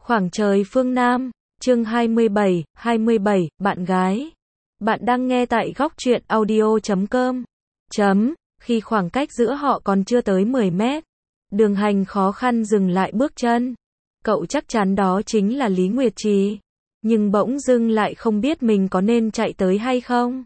Khoảng trời phương Nam, chương 27, bạn gái. Bạn đang nghe tại góc truyện audio.com. Khi khoảng cách giữa họ còn chưa tới 10 mét, Đường Hành khó khăn dừng lại bước chân. Cậu chắc chắn đó chính là Lý Nguyệt Trì, nhưng bỗng dưng lại không biết mình có nên chạy tới hay không.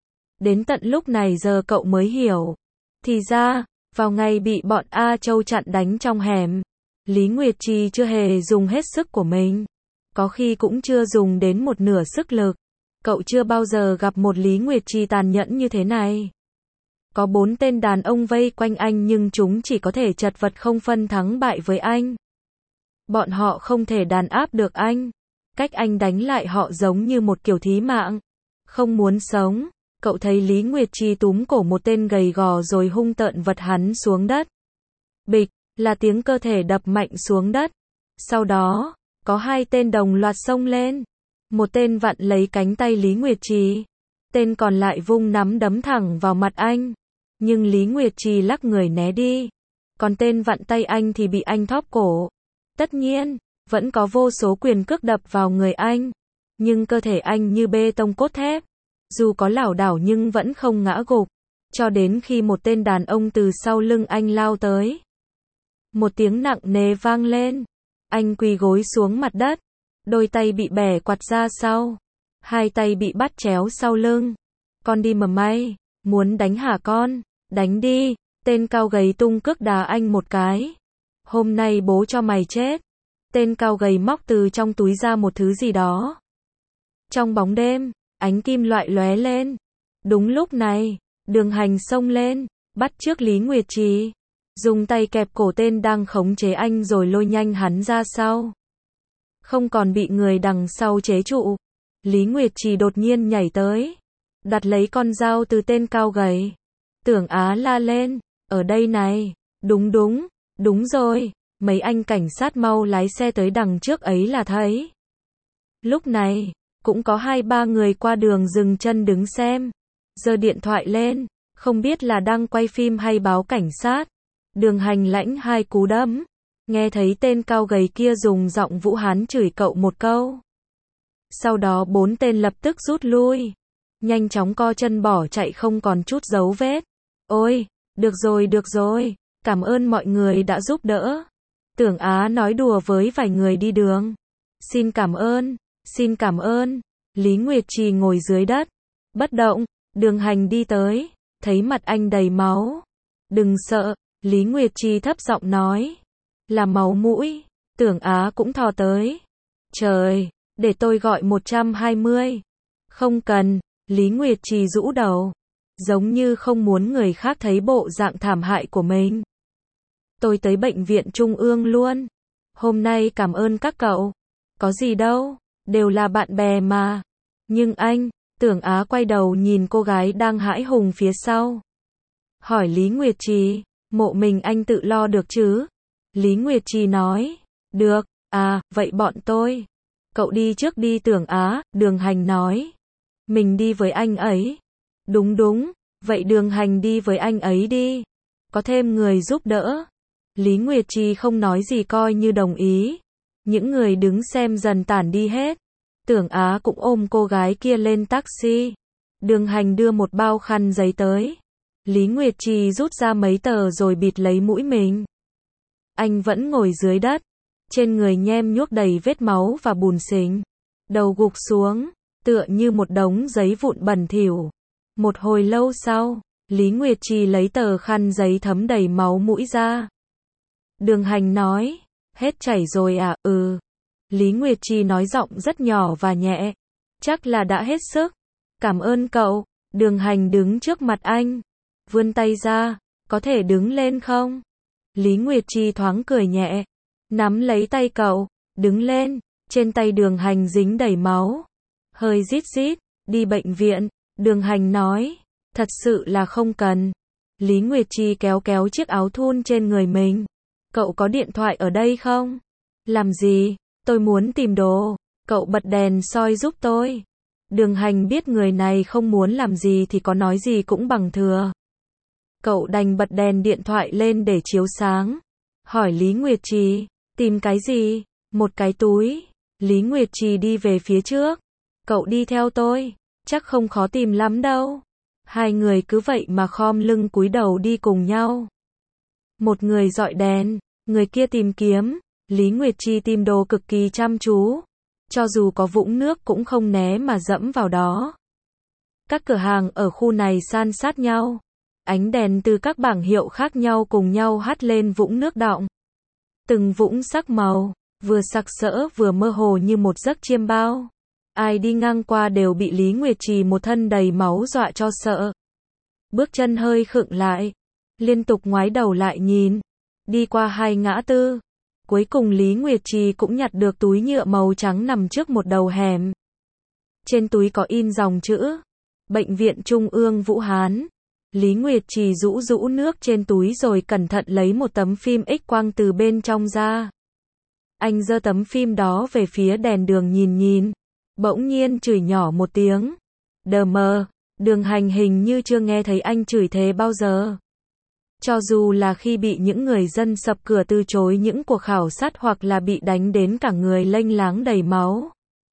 Đến tận lúc này giờ cậu mới hiểu. Thì ra, vào ngày bị bọn A Châu chặn đánh trong hẻm, Lý Nguyệt Trì chưa hề dùng hết sức của mình. Có khi cũng chưa dùng đến một nửa sức lực. Cậu chưa bao giờ gặp một Lý Nguyệt Trì tàn nhẫn như thế này. Có 4 tên đàn ông vây quanh anh nhưng chúng chỉ có thể chật vật không phân thắng bại với anh. Bọn họ không thể đàn áp được anh. Cách anh đánh lại họ giống như một kiểu thí mạng. Không muốn sống. Cậu thấy Lý Nguyệt Trì túm cổ một tên gầy gò rồi hung tợn vật hắn xuống đất. Bịch, là tiếng cơ thể đập mạnh xuống đất. Sau đó, có 2 tên đồng loạt xông lên. Một tên vặn lấy cánh tay Lý Nguyệt Trì. Tên còn lại vung nắm đấm thẳng vào mặt anh. Nhưng Lý Nguyệt Trì lắc người né đi. Còn tên vặn tay anh thì bị anh thóp cổ. Tất nhiên, vẫn có vô số quyền cước đập vào người anh. Nhưng cơ thể anh như bê tông cốt thép. Dù có lảo đảo nhưng vẫn không ngã gục. Cho đến khi một tên đàn ông từ sau lưng anh lao tới. Một tiếng nặng nề vang lên. Anh quỳ gối xuống mặt đất. Đôi tay bị bẻ quặt ra sau. 2 tay bị bắt chéo sau lưng. Con đi mà may, muốn đánh hả con? Đánh đi. Tên cao gầy tung cước đá anh một cái. Hôm nay bố cho mày chết. Tên cao gầy móc từ trong túi ra một thứ gì đó. Trong bóng đêm, ánh kim loại lóe lên. Đúng lúc này, Đường Hành xông lên, bắt chước Lý Nguyệt Trì. Dùng tay kẹp cổ tên đang khống chế anh rồi lôi nhanh hắn ra sau. Không còn bị người đằng sau chế trụ. Lý Nguyệt Trì đột nhiên nhảy tới. Đặt lấy con dao từ tên cao gầy. Tưởng Á la lên. Ở đây này. Đúng rồi. Mấy anh cảnh sát mau lái xe tới đằng trước ấy là thấy. Lúc này, cũng có 2-3 người qua đường dừng chân đứng xem. Giơ điện thoại lên. Không biết là đang quay phim hay báo cảnh sát. Đường Hành lãnh 2 cú đấm. Nghe thấy tên cao gầy kia dùng giọng Vũ Hán chửi cậu một câu. Sau đó 4 tên lập tức rút lui. Nhanh chóng co chân bỏ chạy không còn chút dấu vết. Ôi, được rồi. Cảm ơn mọi người đã giúp đỡ. Tưởng Á nói đùa với vài người đi đường. Xin cảm ơn. Lý Nguyệt Trì ngồi dưới đất. Bất động. Đường Hành đi tới. Thấy mặt anh đầy máu. Đừng sợ. Lý Nguyệt Trì thấp giọng nói. Là máu mũi. Tưởng Á cũng thò tới. Trời, để tôi gọi 120. Không cần. Lý Nguyệt Trì rũ đầu. Giống như không muốn người khác thấy bộ dạng thảm hại của mình. Tôi tới bệnh viện trung ương luôn. Hôm nay cảm ơn các cậu. Có gì đâu, đều là bạn bè mà. Nhưng anh, Tưởng Á quay đầu nhìn cô gái đang hãi hùng phía sau. Hỏi Lý Nguyệt Trì, mộ mình anh tự lo được chứ? Lý Nguyệt Trì nói, được, vậy bọn tôi. Cậu đi trước đi Tưởng Á, Đường Hành nói. Mình đi với anh ấy. Đúng, vậy Đường Hành đi với anh ấy đi. Có thêm người giúp đỡ. Lý Nguyệt Trì không nói gì coi như đồng ý. Những người đứng xem dần tản đi hết. Tưởng Á cũng ôm cô gái kia lên taxi. Đường Hành đưa một bao khăn giấy tới. Lý Nguyệt Trì rút ra mấy tờ rồi bịt lấy mũi mình. Anh vẫn ngồi dưới đất. Trên người nhem nhuốc đầy vết máu và bùn xình. Đầu gục xuống, tựa như một đống giấy vụn bẩn thỉu. Một hồi lâu sau, Lý Nguyệt Trì lấy tờ khăn giấy thấm đầy máu mũi ra. Đường Hành nói, hết chảy rồi à? Lý Nguyệt Trì nói giọng rất nhỏ và nhẹ. Chắc là đã hết sức. Cảm ơn cậu. Đường Hành đứng trước mặt anh. Vươn tay ra, có thể đứng lên không? Lý Nguyệt Trì thoáng cười nhẹ. Nắm lấy tay cậu, đứng lên. Trên tay Đường Hành dính đầy máu. Hơi rít, đi bệnh viện. Đường Hành nói, thật sự là không cần. Lý Nguyệt Trì kéo chiếc áo thun trên người mình. Cậu có điện thoại ở đây không? Làm gì? Tôi muốn tìm đồ. Cậu bật đèn soi giúp tôi. Đường Hành biết người này không muốn làm gì thì có nói gì cũng bằng thừa. Cậu đành bật đèn điện thoại lên để chiếu sáng. Hỏi Lý Nguyệt Trì, tìm cái gì? một cái túi. Lý Nguyệt Trì đi về phía trước. Cậu đi theo tôi, chắc không khó tìm lắm đâu. Hai người cứ vậy mà khom lưng cúi đầu đi cùng nhau. Một người dọi đèn, người kia tìm kiếm. Lý Nguyệt Trì tìm đồ cực kỳ chăm chú. Cho dù có vũng nước cũng không né mà dẫm vào đó. Các cửa hàng ở khu này san sát nhau. Ánh đèn từ các bảng hiệu khác nhau cùng nhau hắt lên vũng nước đọng. Từng vũng sắc màu, vừa sặc sỡ vừa mơ hồ như một giấc chiêm bao. Ai đi ngang qua đều bị Lý Nguyệt Trì một thân đầy máu dọa cho sợ. Bước chân hơi khựng lại, liên tục ngoái đầu lại nhìn. Đi qua hai ngã tư. Cuối cùng Lý Nguyệt Trì cũng nhặt được túi nhựa màu trắng nằm trước một đầu hẻm. Trên túi có in dòng chữ Bệnh viện Trung ương Vũ Hán. Lý Nguyệt Trì rũ rũ nước trên túi rồi cẩn thận lấy một tấm phim X-quang từ bên trong ra. Anh giơ tấm phim đó về phía đèn đường nhìn. Bỗng nhiên chửi nhỏ một tiếng. Đờ mờ, Đường Hành hình như chưa nghe thấy anh chửi thế bao giờ. Cho dù là khi bị những người dân sập cửa từ chối những cuộc khảo sát hoặc là bị đánh đến cả người lênh láng đầy máu.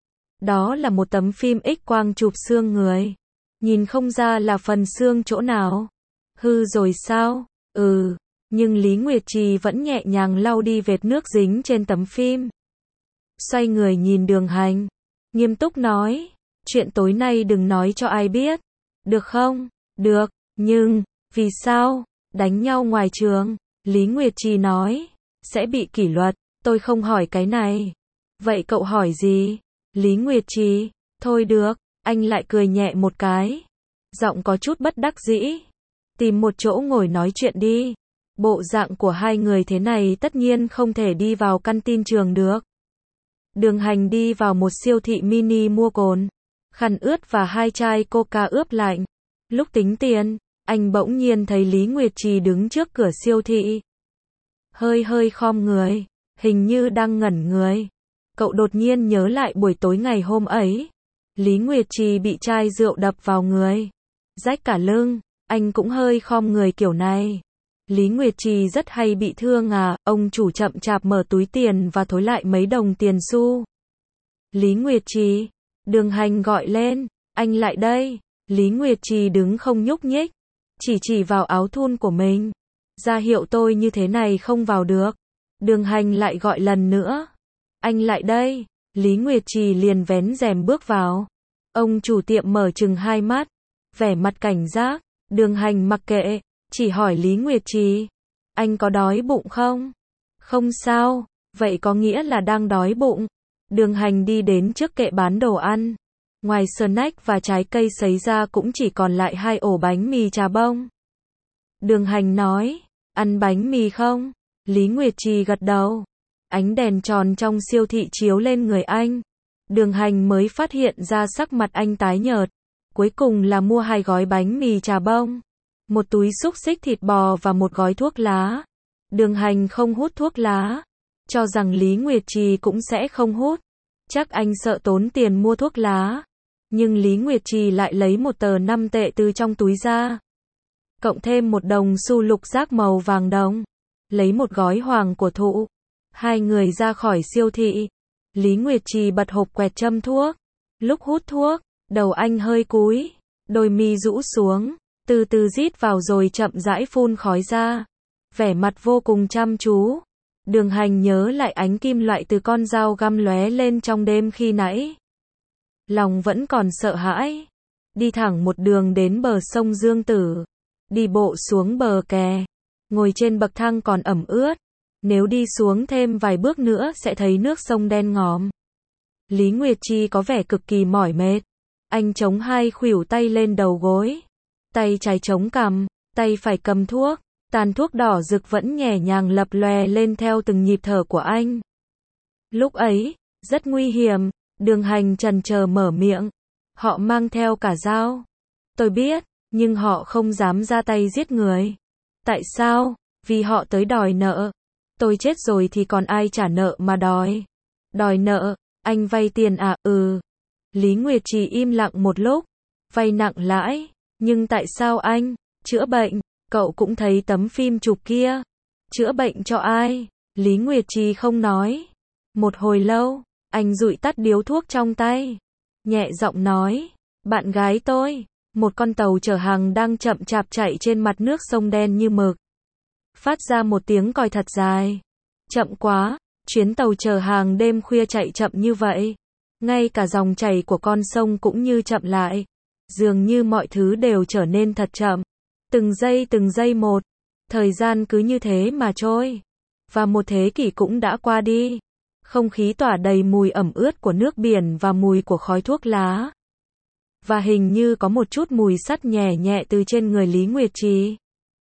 Đó là một tấm phim X-quang chụp xương người. Nhìn không ra là phần xương chỗ nào. Hư rồi sao? Nhưng Lý Nguyệt Trì vẫn nhẹ nhàng lau đi vệt nước dính trên tấm phim. Xoay người nhìn Đường Hành, nghiêm túc nói, chuyện tối nay đừng nói cho ai biết. Được không? Được, nhưng, vì sao? Đánh nhau ngoài trường, Lý Nguyệt Trì nói, sẽ bị kỷ luật, tôi không hỏi cái này. Vậy cậu hỏi gì? Lý Nguyệt Trì, thôi được, anh lại cười nhẹ một cái. Giọng có chút bất đắc dĩ. Tìm một chỗ ngồi nói chuyện đi. Bộ dạng của hai người thế này tất nhiên không thể đi vào căn tin trường được. Đường Hành đi vào một siêu thị mini mua cồn, khăn ướt và hai chai coca ướp lạnh. Lúc tính tiền, anh bỗng nhiên thấy Lý Nguyệt Trì đứng trước cửa siêu thị. Hơi khom người, hình như đang ngẩn người. Cậu đột nhiên nhớ lại buổi tối ngày hôm ấy. Lý Nguyệt Trì bị chai rượu đập vào người, rách cả lưng, anh cũng hơi khom người kiểu này. Lý Nguyệt Trì rất hay bị thương à, ông chủ chậm chạp mở túi tiền và thối lại mấy đồng tiền xu. Lý Nguyệt Trì, Đường Hành gọi lên, anh lại đây. Lý Nguyệt Trì đứng không nhúc nhích, chỉ vào áo thun của mình, ra hiệu tôi như thế này không vào được. Đường Hành lại gọi lần nữa, anh lại đây. Lý Nguyệt Trì liền vén rèm bước vào. Ông chủ tiệm mở trừng hai mắt, vẻ mặt cảnh giác. Đường Hành mặc kệ, chỉ hỏi Lý Nguyệt Trì, anh có đói bụng không? Không sao, vậy có nghĩa là đang đói bụng. Đường Hành đi đến trước kệ bán đồ ăn. Ngoài snack và trái cây sấy ra cũng chỉ còn lại 2 ổ bánh mì trà bông. Đường Hành nói, ăn bánh mì không? Lý Nguyệt Trì gật đầu. Ánh đèn tròn trong siêu thị chiếu lên người anh. Đường Hành mới phát hiện ra sắc mặt anh tái nhợt. Cuối cùng là mua 2 gói bánh mì trà bông, một túi xúc xích thịt bò và một gói thuốc lá. Đường Hành không hút thuốc lá, cho rằng Lý Nguyệt Trì cũng sẽ không hút. Chắc anh sợ tốn tiền mua thuốc lá. Nhưng Lý Nguyệt Trì lại lấy một tờ 5 tệ từ trong túi ra, cộng thêm một đồng xu lục giác màu vàng đồng, lấy một gói hoàng của thụ. Hai người ra khỏi siêu thị. Lý Nguyệt Trì bật hộp quẹt châm thuốc. Lúc hút thuốc, đầu anh hơi cúi, đôi mi rũ xuống, từ từ rít vào rồi chậm rãi phun khói ra. Vẻ mặt vô cùng chăm chú. Đường Hành nhớ lại ánh kim loại từ con dao găm lóe lên trong đêm khi nãy. Lòng vẫn còn sợ hãi. Đi thẳng một đường đến bờ sông Dương Tử. Đi bộ xuống bờ kè. Ngồi trên bậc thang còn ẩm ướt. Nếu đi xuống thêm vài bước nữa sẽ thấy nước sông đen ngòm. Lý Nguyệt Trì có vẻ cực kỳ mỏi mệt. Anh chống hai khuỷu tay lên đầu gối. Tay trái chống cằm, tay phải cầm thuốc. Tàn thuốc đỏ rực vẫn nhẹ nhàng lập lòe lên theo từng nhịp thở của anh. Lúc ấy, rất nguy hiểm. Đường Hành chần chờ mở miệng. Họ mang theo cả dao. Tôi biết, nhưng họ không dám ra tay giết người. Tại sao? Vì họ tới đòi nợ. Tôi chết rồi thì còn ai trả nợ mà đòi. Đòi nợ, anh vay tiền à? Lý Nguyệt Trì im lặng một lúc. Vay nặng lãi, nhưng tại sao anh? Chữa bệnh, cậu cũng thấy tấm phim chụp kia. Chữa bệnh cho ai? Lý Nguyệt Trì không nói. Một hồi lâu, anh dụi tắt điếu thuốc trong tay. Nhẹ giọng nói, bạn gái tôi, một con tàu chở hàng đang chậm chạp chạy trên mặt nước sông đen như mực. Phát ra một tiếng còi thật dài. Chậm quá, chuyến tàu chở hàng đêm khuya chạy chậm như vậy. Ngay cả dòng chảy của con sông cũng như chậm lại. Dường như mọi thứ đều trở nên thật chậm. Từng giây một. Thời gian cứ như thế mà trôi. Và một thế kỷ cũng đã qua đi. Không khí tỏa đầy mùi ẩm ướt của nước biển và mùi của khói thuốc lá. Và hình như có một chút mùi sắt nhẹ nhẹ từ trên người Lý Nguyệt Trì.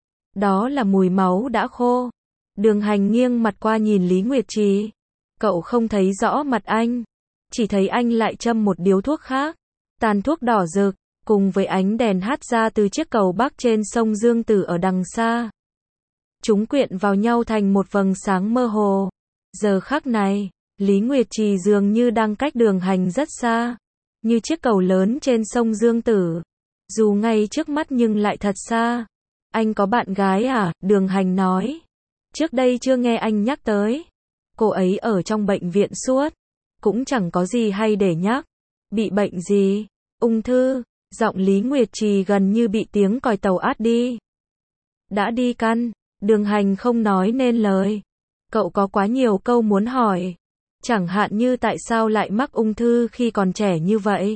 Đó là mùi máu đã khô. Đường Hành nghiêng mặt qua nhìn Lý Nguyệt Trì. Cậu không thấy rõ mặt anh. Chỉ thấy anh lại châm một điếu thuốc khác. Tàn thuốc đỏ rực, cùng với ánh đèn hắt ra từ chiếc cầu bắc trên sông Dương Tử ở đằng xa. Chúng quyện vào nhau thành một vầng sáng mơ hồ. Giờ khắc này, Lý Nguyệt Trì dường như đang cách Đường Hành rất xa. Như chiếc cầu lớn trên sông Dương Tử. Dù ngay trước mắt nhưng lại thật xa. Anh có bạn gái à? Đường Hành nói. Trước đây chưa nghe anh nhắc tới. Cô ấy ở trong bệnh viện suốt. Cũng chẳng có gì hay để nhắc. Bị bệnh gì? Ung thư. Giọng Lý Nguyệt Trì gần như bị tiếng còi tàu át đi. Đã đi căn. Đường Hành không nói nên lời. Cậu có quá nhiều câu muốn hỏi. Chẳng hạn như tại sao lại mắc ung thư khi còn trẻ như vậy?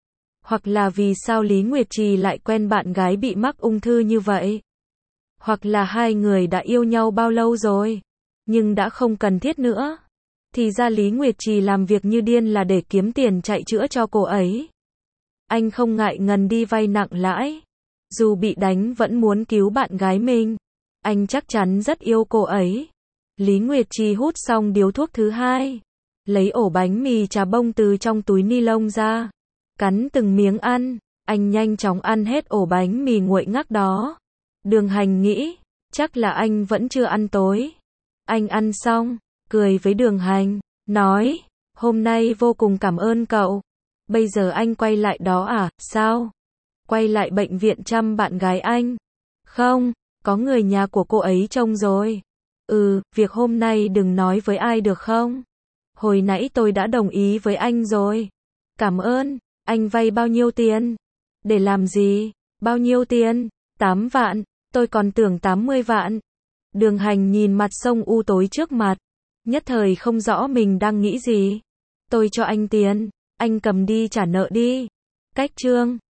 Hoặc là vì sao Lý Nguyệt Trì lại quen bạn gái bị mắc ung thư như vậy? Hoặc là hai người đã yêu nhau bao lâu rồi, nhưng đã không cần thiết nữa. Thì ra Lý Nguyệt Trì làm việc như điên là để kiếm tiền chạy chữa cho cô ấy. Anh không ngại ngần đi vay nặng lãi. Dù bị đánh vẫn muốn cứu bạn gái mình. Anh chắc chắn rất yêu cô ấy. Lý Nguyệt Trì hút xong điếu thuốc thứ hai. Lấy ổ bánh mì trà bông từ trong túi ni lông ra. Cắn từng miếng ăn. Anh nhanh chóng ăn hết ổ bánh mì nguội ngắc đó. Đường Hành nghĩ, chắc là anh vẫn chưa ăn tối. Anh ăn xong, cười với Đường Hành, nói, hôm nay vô cùng cảm ơn cậu. Bây giờ anh quay lại đó à? Sao? Quay lại bệnh viện chăm bạn gái anh? Không, có người nhà của cô ấy trông rồi. Việc hôm nay đừng nói với ai được không? Hồi nãy tôi đã đồng ý với anh rồi. Cảm ơn. Anh vay bao nhiêu tiền? Để làm gì? Bao nhiêu tiền? 8 vạn. Tôi còn tưởng 80 vạn. Đường Hành nhìn mặt sông u tối trước mặt. Nhất thời không rõ mình đang nghĩ gì. Tôi cho anh tiền. Anh cầm đi trả nợ đi. Cách chương